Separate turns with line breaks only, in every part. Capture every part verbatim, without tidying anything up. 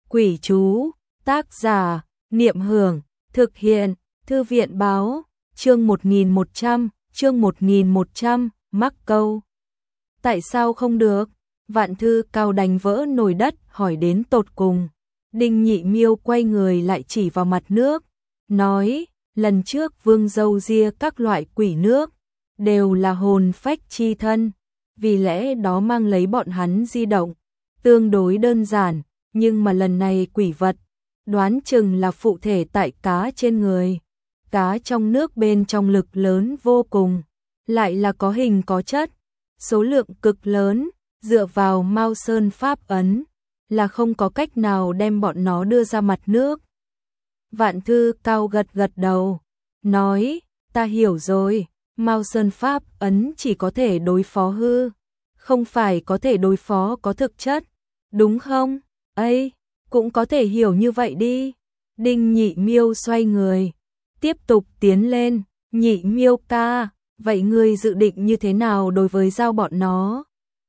Quỷ chú, tác giả, Niệm Hưởng, thực hiện, Thư viện báo, chương một nghìn một trăm, chương một nghìn một trăm, mắc câu. Tại sao không được? Vạn Thư Cao đánh vỡ nồi đất hỏi đến tột cùng. Đinh Nhị Miêu quay người lại chỉ vào mặt nước, nói, lần trước Vương Dâu Ria các loại quỷ nước, đều là hồn phách chi thân, vì lẽ đó mang lấy bọn hắn di động, tương đối đơn giản, nhưng mà lần này quỷ vật, đoán chừng là phụ thể tại cá trên người. Cá trong nước bên trong lực lớn vô cùng, lại là có hình có chất, số lượng cực lớn, dựa vào Mao Sơn pháp ấn, là không có cách nào đem bọn nó đưa ra mặt nước. Vạn Thư Cao gật gật đầu, nói, ta hiểu rồi, Mao Sơn pháp ấn chỉ có thể đối phó hư, không phải có thể đối phó có thực chất, đúng không? Ây, cũng có thể hiểu như vậy đi. Đinh Nhị Miêu xoay người, tiếp tục tiến lên, Nhị Miêu ca, vậy ngươi dự định như thế nào đối với giao bọn nó?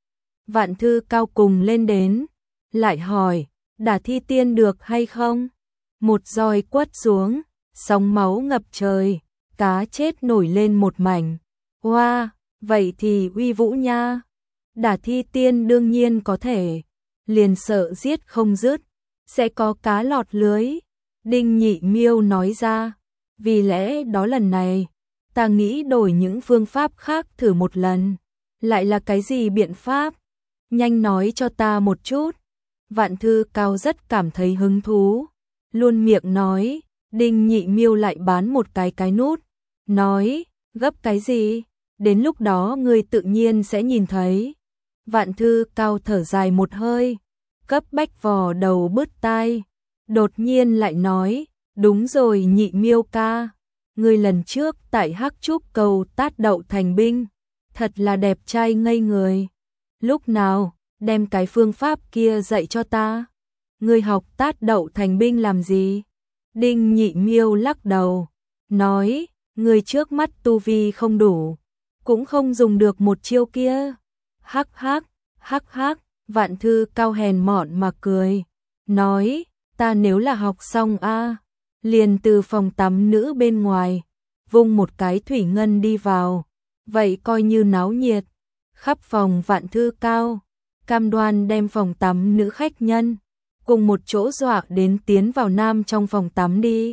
Vạn Thư Cao cùng lên đến, lại hỏi, đả thi tiên được hay không? Một roi quất xuống, sóng máu ngập trời, cá chết nổi lên một mảnh. Hoa, wow, vậy thì uy vũ nha. Đả thi tiên đương nhiên có thể, liền sợ giết không dứt, sẽ có cá lọt lưới. Đinh Nhị Miêu nói ra, vì lẽ đó lần này, ta nghĩ đổi những phương pháp khác thử một lần. Lại là cái gì biện pháp? Nhanh nói cho ta một chút. Vạn Thư Cao rất cảm thấy hứng thú, luôn miệng nói. Đinh Nhị Miêu lại bán một cái cái nút, nói, gấp cái gì? Đến lúc đó ngươi tự nhiên sẽ nhìn thấy. Vạn Thư Cao thở dài một hơi, cấp bách vò đầu bứt tai, đột nhiên lại nói, đúng rồi Nhị Miêu ca, ngươi lần trước tại Hắc Trúc Cầu tát đậu thành binh, thật là đẹp trai ngây người. Lúc nào, đem cái phương pháp kia dạy cho ta. Ngươi học tát đậu thành binh làm gì? Đinh Nhị Miêu lắc đầu, nói, ngươi trước mắt tu vi không đủ, cũng không dùng được một chiêu kia. Hắc hắc, hắc hắc, Vạn Thư Cao hèn mọn mà cười, nói, ta nếu là học xong a, liền từ phòng tắm nữ bên ngoài, vung một cái thủy ngân đi vào, vậy coi như náo nhiệt. Khắp phòng Vạn Thư Cao, cam đoan đem phòng tắm nữ khách nhân, cùng một chỗ dọa đến tiến vào nam trong phòng tắm đi.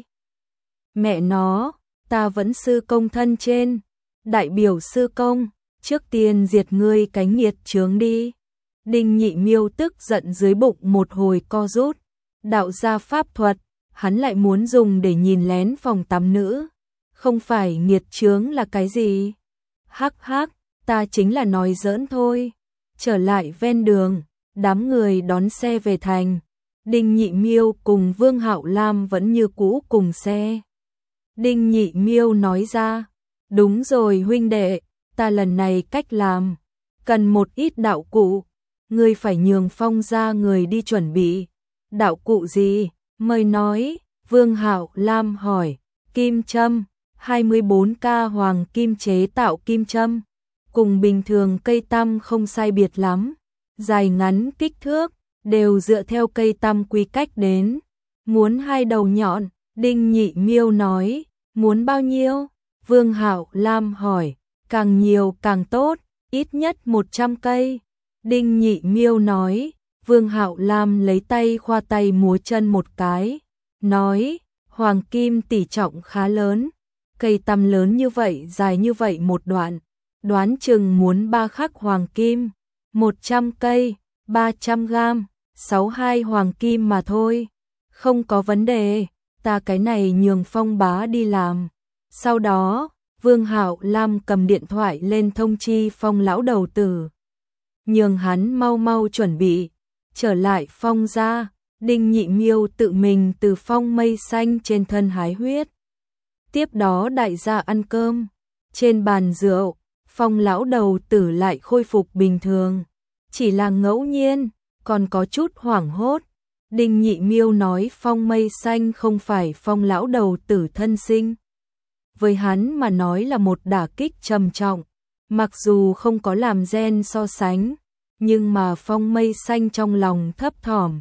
Mẹ nó, ta vẫn sư công thân trên, đại biểu sư công, trước tiên diệt ngươi cái nghiệt chướng đi. Đinh Nhị Miêu tức giận dưới bụng một hồi co rút, đạo gia pháp thuật, hắn lại muốn dùng để nhìn lén phòng tắm nữ, không phải nghiệt chướng là cái gì? Hắc hắc, ta chính là nói giỡn thôi. Trở lại ven đường, đám người đón xe về thành. Đinh Nhị Miêu cùng Vương Hạo Lam vẫn như cũ cùng xe. Đinh Nhị Miêu nói ra, đúng rồi huynh đệ, ta lần này cách làm, cần một ít đạo cụ, ngươi phải nhường Phong ra người đi chuẩn bị. Đạo cụ gì? Mời nói. Vương Hạo Lam hỏi. Kim châm, hai mươi bốn K hoàng kim chế tạo kim châm, cùng bình thường cây tăm không sai biệt lắm, dài ngắn kích thước, đều dựa theo cây tăm quy cách đến. Muốn hai đầu nhọn? Đinh Nhị Miêu nói. Muốn bao nhiêu? Vương Hạo Lam hỏi. Càng nhiều càng tốt, ít nhất một trăm cây. Đinh Nhị Miêu nói. Vương Hạo Lam lấy tay khoa tay múa chân một cái, nói, hoàng kim tỷ trọng khá lớn, cây tăm lớn như vậy dài như vậy một đoạn, đoán chừng muốn ba khắc hoàng kim, một trăm cây, ba trăm gam, sáu mươi hai hoàng kim mà thôi. Không có vấn đề, ta cái này nhường Phong bá đi làm. Sau đó, Vương Hạo Lam cầm điện thoại lên thông chi Phong lão đầu tử, nhường hắn mau mau chuẩn bị. Trở lại Phong ra, Đinh Nhị Miêu tự mình từ phong mây xanh trên thân hái huyết. Tiếp đó đại gia ăn cơm. Trên bàn rượu, Phong lão đầu tử lại khôi phục bình thường. Chỉ là ngẫu nhiên, còn có chút hoảng hốt. Đinh Nhị Miêu nói phong mây xanh không phải Phong lão đầu tử thân sinh. Với hắn mà nói là một đả kích trầm trọng. Mặc dù không có làm gen so sánh, nhưng mà phong mây xanh trong lòng thấp thỏm,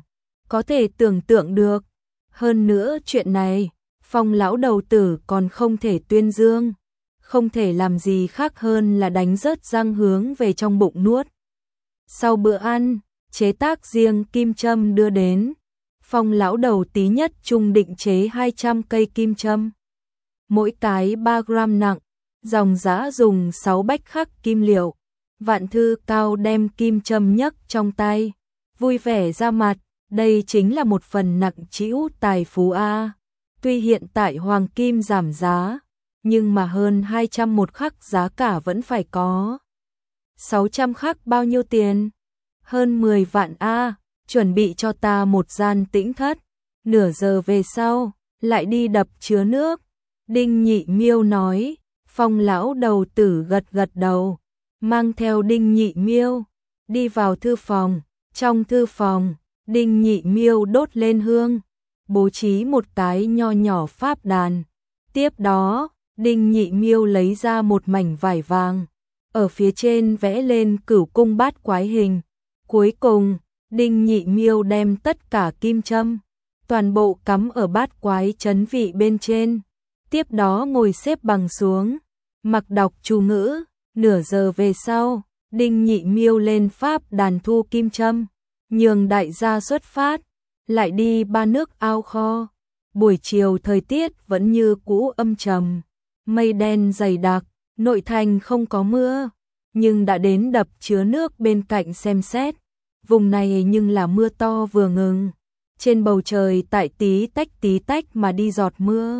có thể tưởng tượng được. Hơn nữa chuyện này, Phong lão đầu tử còn không thể tuyên dương, không thể làm gì khác hơn là đánh rớt răng hướng về trong bụng nuốt. Sau bữa ăn, chế tác riêng kim châm đưa đến. Phong lão đầu tí nhất trung định chế hai trăm cây kim châm. Mỗi cái ba gram nặng, dòng giá dùng sáu bách khắc kim liệu. Vạn Thư Cao đem kim châm nhấc trong tay, vui vẻ ra mặt, đây chính là một phần nặng trĩu tài phú a. Tuy hiện tại hoàng kim giảm giá, nhưng mà hơn hai trăm một khắc giá cả vẫn phải có. sáu trăm khắc bao nhiêu tiền? Hơn mười vạn a, chuẩn bị cho ta một gian tĩnh thất, nửa giờ về sau, lại đi đập chứa nước. Đinh Nhị Miêu nói. Phong lão đầu tử gật gật đầu, mang theo Đinh Nhị Miêu đi vào thư phòng. Trong thư phòng, Đinh Nhị Miêu đốt lên hương, bố trí một cái nho nhỏ pháp đàn. Tiếp đó, Đinh Nhị Miêu lấy ra một mảnh vải vàng, ở phía trên vẽ lên cửu cung bát quái hình. Cuối cùng, Đinh Nhị Miêu đem tất cả kim châm, toàn bộ cắm ở bát quái chấn vị bên trên. Tiếp đó ngồi xếp bằng xuống, mặc đọc chú ngữ. Nửa giờ về sau, Đinh Nhị Miêu lên pháp đàn thu kim châm, nhường đại gia xuất phát, lại đi ba nước ao kho. Buổi chiều thời tiết vẫn như cũ âm trầm, mây đen dày đặc, nội thành không có mưa, nhưng đã đến đập chứa nước bên cạnh xem xét. Vùng này nhưng là mưa to vừa ngừng, trên bầu trời tại tí tách tí tách mà đi giọt mưa.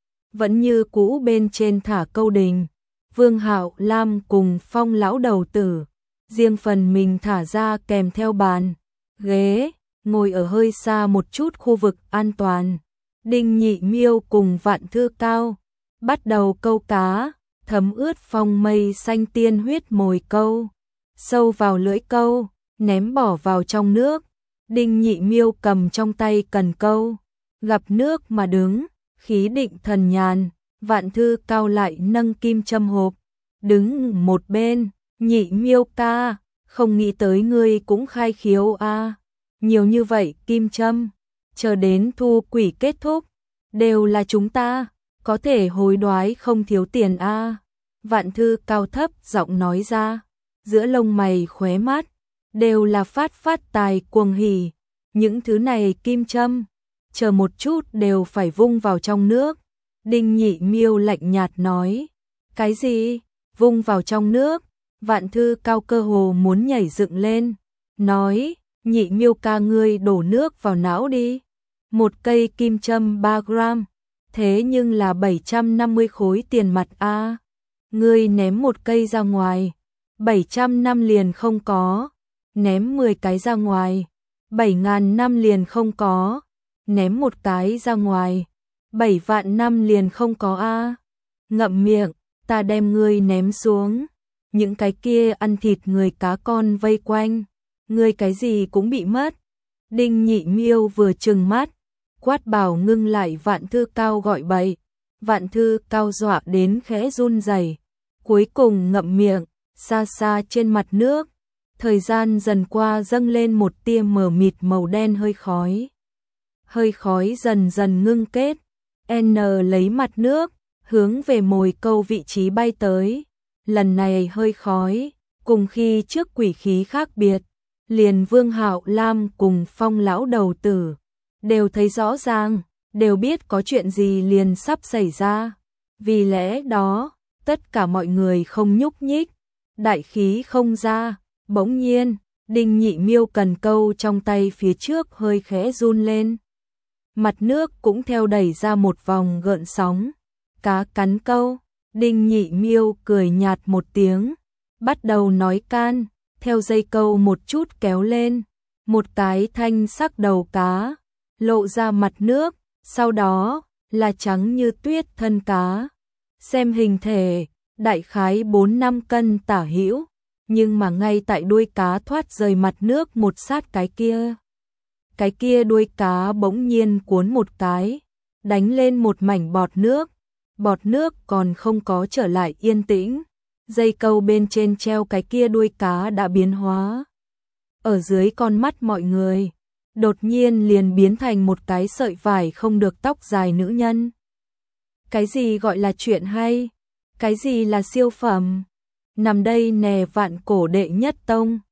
Vẫn như cũ bên trên thả câu đình, Vương Hạo Lam cùng Phong lão đầu tử, riêng phần mình thả ra kèm theo bàn, ghế, ngồi ở hơi xa một chút khu vực an toàn. Đinh Nhị Miêu cùng Vạn Thư Cao bắt đầu câu cá, thấm ướt phong mây xanh tiên huyết mồi câu, sâu vào lưỡi câu, ném bỏ vào trong nước. Đinh Nhị Miêu cầm trong tay cần câu, gặp nước mà đứng, khí định thần nhàn. Vạn Thư Cao lại nâng kim châm hộp, đứng một bên. Nhị Miêu ca, không nghĩ tới ngươi cũng khai khiếu a, nhiều như vậy kim châm, chờ đến thu quỷ kết thúc, đều là chúng ta, có thể hối đoái không thiếu tiền a. Vạn Thư Cao thấp giọng nói ra, giữa lông mày khóe mắt đều là phát phát tài cuồng hỉ. Những thứ này kim châm, chờ một chút đều phải vung vào trong nước. Đinh Nhị Miêu lạnh nhạt nói, cái gì? Vung vào trong nước? Vạn Thư Cao cơ hồ muốn nhảy dựng lên, nói, Nhị Miêu ca ngươi đổ nước vào não đi. Một cây kim châm ba gram, thế nhưng là bảy trăm năm mươi khối tiền mặt a. Ngươi ném một cây ra ngoài, bảy trăm năm liền không có. Ném mười cái ra ngoài, bảy ngàn năm liền không có. Ném một cái ra ngoài, bảy vạn năm liền không có a. Ngậm miệng, ta đem ngươi ném xuống. Những cái kia ăn thịt người cá con vây quanh, ngươi cái gì cũng bị mất. Đinh Nhị Miêu vừa trừng mắt, quát bảo ngưng lại Vạn Thư Cao gọi bậy. Vạn Thư Cao dọa đến khẽ run rẩy, cuối cùng ngậm miệng. Xa xa trên mặt nước, thời gian dần qua dâng lên một tia mờ mịt màu đen hơi khói. Hơi khói dần dần ngưng kết, N lấy mặt nước, hướng về mồi câu vị trí bay tới. Lần này hơi khói, cùng khi trước quỷ khí khác biệt, liền Vương Hạo Lam cùng Phong lão đầu tử đều thấy rõ ràng, đều biết có chuyện gì liền sắp xảy ra. Vì lẽ đó, tất cả mọi người không nhúc nhích, đại khí không ra. Bỗng nhiên, Đinh Nhị Miêu cần câu trong tay phía trước hơi khẽ run lên. Mặt nước cũng theo đẩy ra một vòng gợn sóng. Cá cắn câu, Đinh Nhị Miêu cười nhạt một tiếng, bắt đầu nói can, theo dây câu một chút kéo lên, một cái thanh sắc đầu cá lộ ra mặt nước, sau đó là trắng như tuyết thân cá. Xem hình thể, đại khái bốn năm cân tả hữu, nhưng mà ngay tại đuôi cá thoát rời mặt nước một sát cái kia. Cái kia đuôi cá bỗng nhiên cuốn một cái, đánh lên một mảnh bọt nước. Bọt nước còn không có trở lại yên tĩnh, dây câu bên trên treo cái kia đuôi cá đã biến hóa. Ở dưới con mắt mọi người, đột nhiên liền biến thành một cái sợi vải không được tóc dài nữ nhân. Cái gì gọi là chuyện hay? Cái gì là siêu phẩm? Nằm đây nè vạn cổ đệ nhất tông,